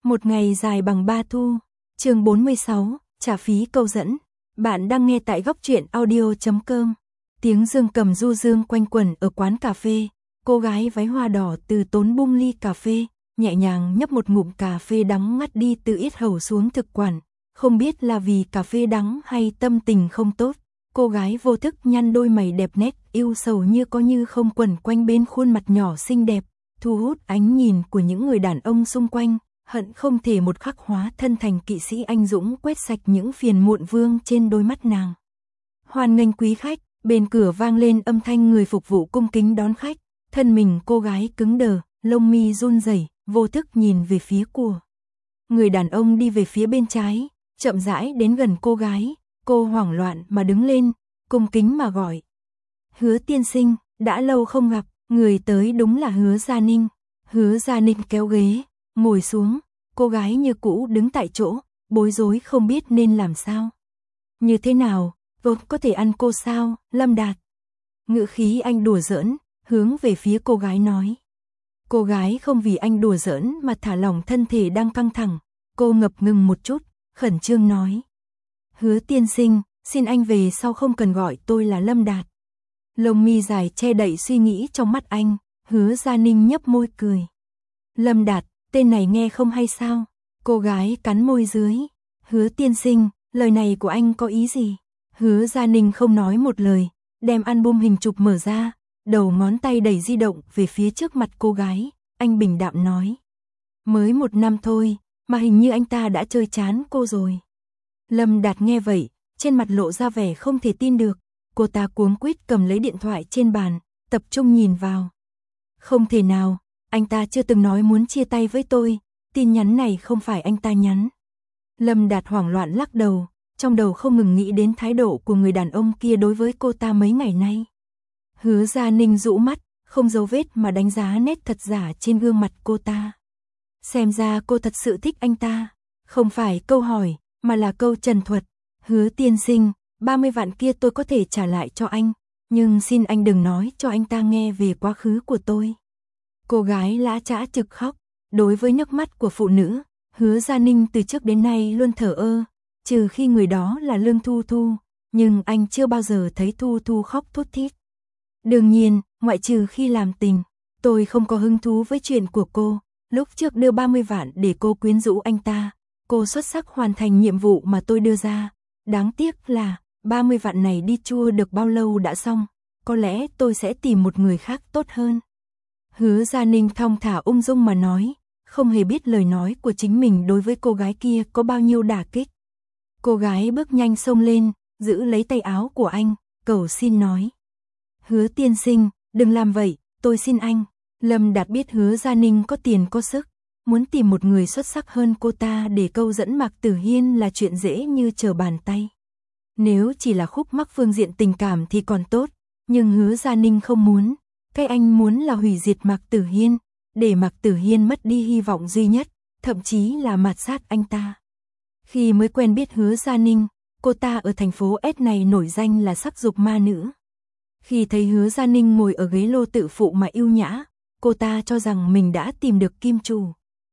Một ngày dài bằng 3 thu. Chương 46, trả phí câu dẫn. Bạn đang nghe tại góc truyện audio.com. Tiếng dương cầm du dương quanh quẩn ở quán cà phê. Cô gái váy hoa đỏ từ tốn bung ly cà phê, nhẹ nhàng nhấp một ngụm cà phê đắng ngắt đi từ yết hầu xuống thực quản. Không biết là vì cà phê đắng hay tâm tình không tốt, cô gái vô thức nhăn đôi mày đẹp nét, yêu sầu như có như không quẩn quanh bên khuôn mặt nhỏ xinh đẹp, thu hút ánh nhìn của những người đàn ông xung quanh, hận không thể một khắc hóa thân thành kỵ sĩ anh dũng quét sạch những phiền muộn vương trên đôi mắt nàng. Hoan nghênh quý khách, bên cửa vang lên âm thanh người phục vụ cung kính đón khách, thân mình cô gái cứng đờ, lông mi run rẩy, vô thức nhìn về phía của người đàn ông đi về phía bên trái, chậm rãi đến gần cô gái, cô hoảng loạn mà đứng lên, cung kính mà gọi. Hứa tiên sinh, đã lâu không gặp, người tới đúng là Hứa Gia Ninh. Hứa Gia Ninh kéo ghế, ngồi xuống, cô gái như cũ đứng tại chỗ, bối rối không biết nên làm sao. Như thế nào, có thể ăn cô sao, Lâm Đạt? Ngữ khí anh đùa giỡn, hướng về phía cô gái nói. Cô gái không vì anh đùa giỡn mà thả lỏng thân thể đang căng thẳng, cô ngập ngừng một chút, khẩn trương nói. Hứa tiên sinh, xin anh về sau không cần gọi tôi là Lâm Đạt. Lông mi dài che đậy suy nghĩ trong mắt anh, Hứa Gia Ninh nhấp môi cười. Lâm Đạt, tên này nghe không hay sao? Cô gái cắn môi dưới. Hứa tiên sinh, lời này của anh có ý gì? Hứa Gia Ninh không nói một lời, đem album hình chụp mở ra, đầu ngón tay đẩy di động về phía trước mặt cô gái, anh bình đạm nói. Mới 1 năm thôi, mà hình như anh ta đã chơi chán cô rồi. Lâm Đạt nghe vậy, trên mặt lộ ra vẻ không thể tin được, cô ta cuống quýt cầm lấy điện thoại trên bàn, tập trung nhìn vào. Không thể nào, anh ta chưa từng nói muốn chia tay với tôi, tin nhắn này không phải anh ta nhắn. Lâm Đạt hoảng loạn lắc đầu, trong đầu không ngừng nghĩ đến thái độ của người đàn ông kia đối với cô ta mấy ngày nay. Hứa Gia Ninh rũ mắt, không giấu vết mà đánh giá nét thật giả trên gương mặt cô ta. Xem ra cô thật sự thích anh ta, không phải câu hỏi, mà là câu trần thuật. Hứa tiên sinh, 30 vạn kia tôi có thể trả lại cho anh, nhưng xin anh đừng nói cho anh ta nghe về quá khứ của tôi. Cô gái lã chã trực khóc, đối với nước mắt của phụ nữ, Hứa Gia Ninh từ trước đến nay luôn thờ ơ, trừ khi người đó là Lương Thu Thu, nhưng anh chưa bao giờ thấy Thu Thu khóc thút thít. Đương nhiên, ngoại trừ khi làm tình, tôi không có hứng thú với chuyện của cô, lúc trước đưa 30 vạn để cô quyến rũ anh ta, cô xuất sắc hoàn thành nhiệm vụ mà tôi đưa ra, đáng tiếc là 30 vạn này đi chua được bao lâu đã xong, có lẽ tôi sẽ tìm một người khác tốt hơn. Hứa Gia Ninh thong thả ung dung mà nói, không hề biết lời nói của chính mình đối với cô gái kia có bao nhiêu đả kích. Cô gái bước nhanh xông lên, giữ lấy tay áo của anh, cầu xin nói. Hứa tiên sinh, đừng làm vậy, tôi xin anh. Lâm Đạt biết Hứa Gia Ninh có tiền có sức, muốn tìm một người xuất sắc hơn cô ta để câu dẫn Mạc Tử Hiên là chuyện dễ như trở bàn tay. Nếu chỉ là khúc mắc phương diện tình cảm thì còn tốt, nhưng Hứa Gia Ninh không muốn. Cái anh muốn là hủy diệt Mạc Tử Hiên, để Mạc Tử Hiên mất đi hy vọng duy nhất, thậm chí là mạt sát anh ta. Khi mới quen biết Hứa Gia Ninh, cô ta ở thành phố S này nổi danh là sắc dục ma nữ. Khi thấy Hứa Gia Ninh ngồi ở ghế lô tự phụ mà yêu nhã, cô ta cho rằng mình đã tìm được kim chủ.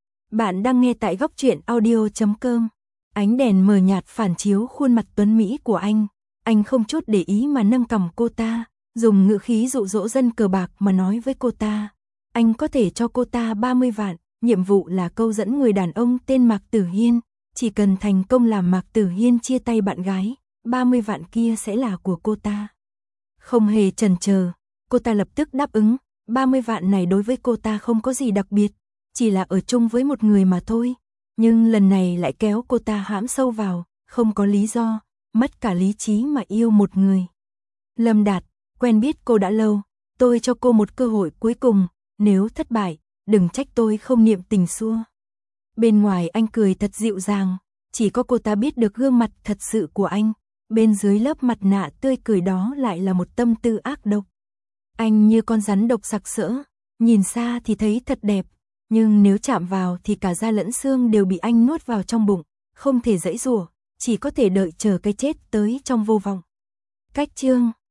Bạn đang nghe tại góc truyện audio.com. Ánh đèn mờ nhạt phản chiếu khuôn mặt tuấn mỹ của anh không chút để ý mà nâng cằm cô ta, dùng ngữ khí dụ dỗ dân cờ bạc mà nói với cô ta. Anh có thể cho cô ta 30 vạn, nhiệm vụ là câu dẫn người đàn ông tên Mạc Tử Hiên, chỉ cần thành công làm Mạc Tử Hiên chia tay bạn gái, 30 vạn kia sẽ là của cô ta. Không hề chần chờ, cô ta lập tức đáp ứng, 30 vạn này đối với cô ta không có gì đặc biệt, chỉ là ở chung với một người mà thôi, nhưng lần này lại kéo cô ta hãm sâu vào, không có lý do, mất cả lý trí mà yêu một người. Lâm Đạt, quen biết cô đã lâu, tôi cho cô một cơ hội cuối cùng, nếu thất bại, đừng trách tôi không niệm tình xưa. Bên ngoài anh cười thật dịu dàng, chỉ có cô ta biết được gương mặt thật sự của anh, bên dưới lớp mặt nạ tươi cười đó lại là một tâm tư ác độc. Anh như con rắn độc sặc sỡ, nhìn xa thì thấy thật đẹp, nhưng nếu chạm vào thì cả da lẫn xương đều bị anh nuốt vào trong bụng, không thể giãy giụa, chỉ có thể đợi chờ cái chết tới trong vô vọng. Cách chương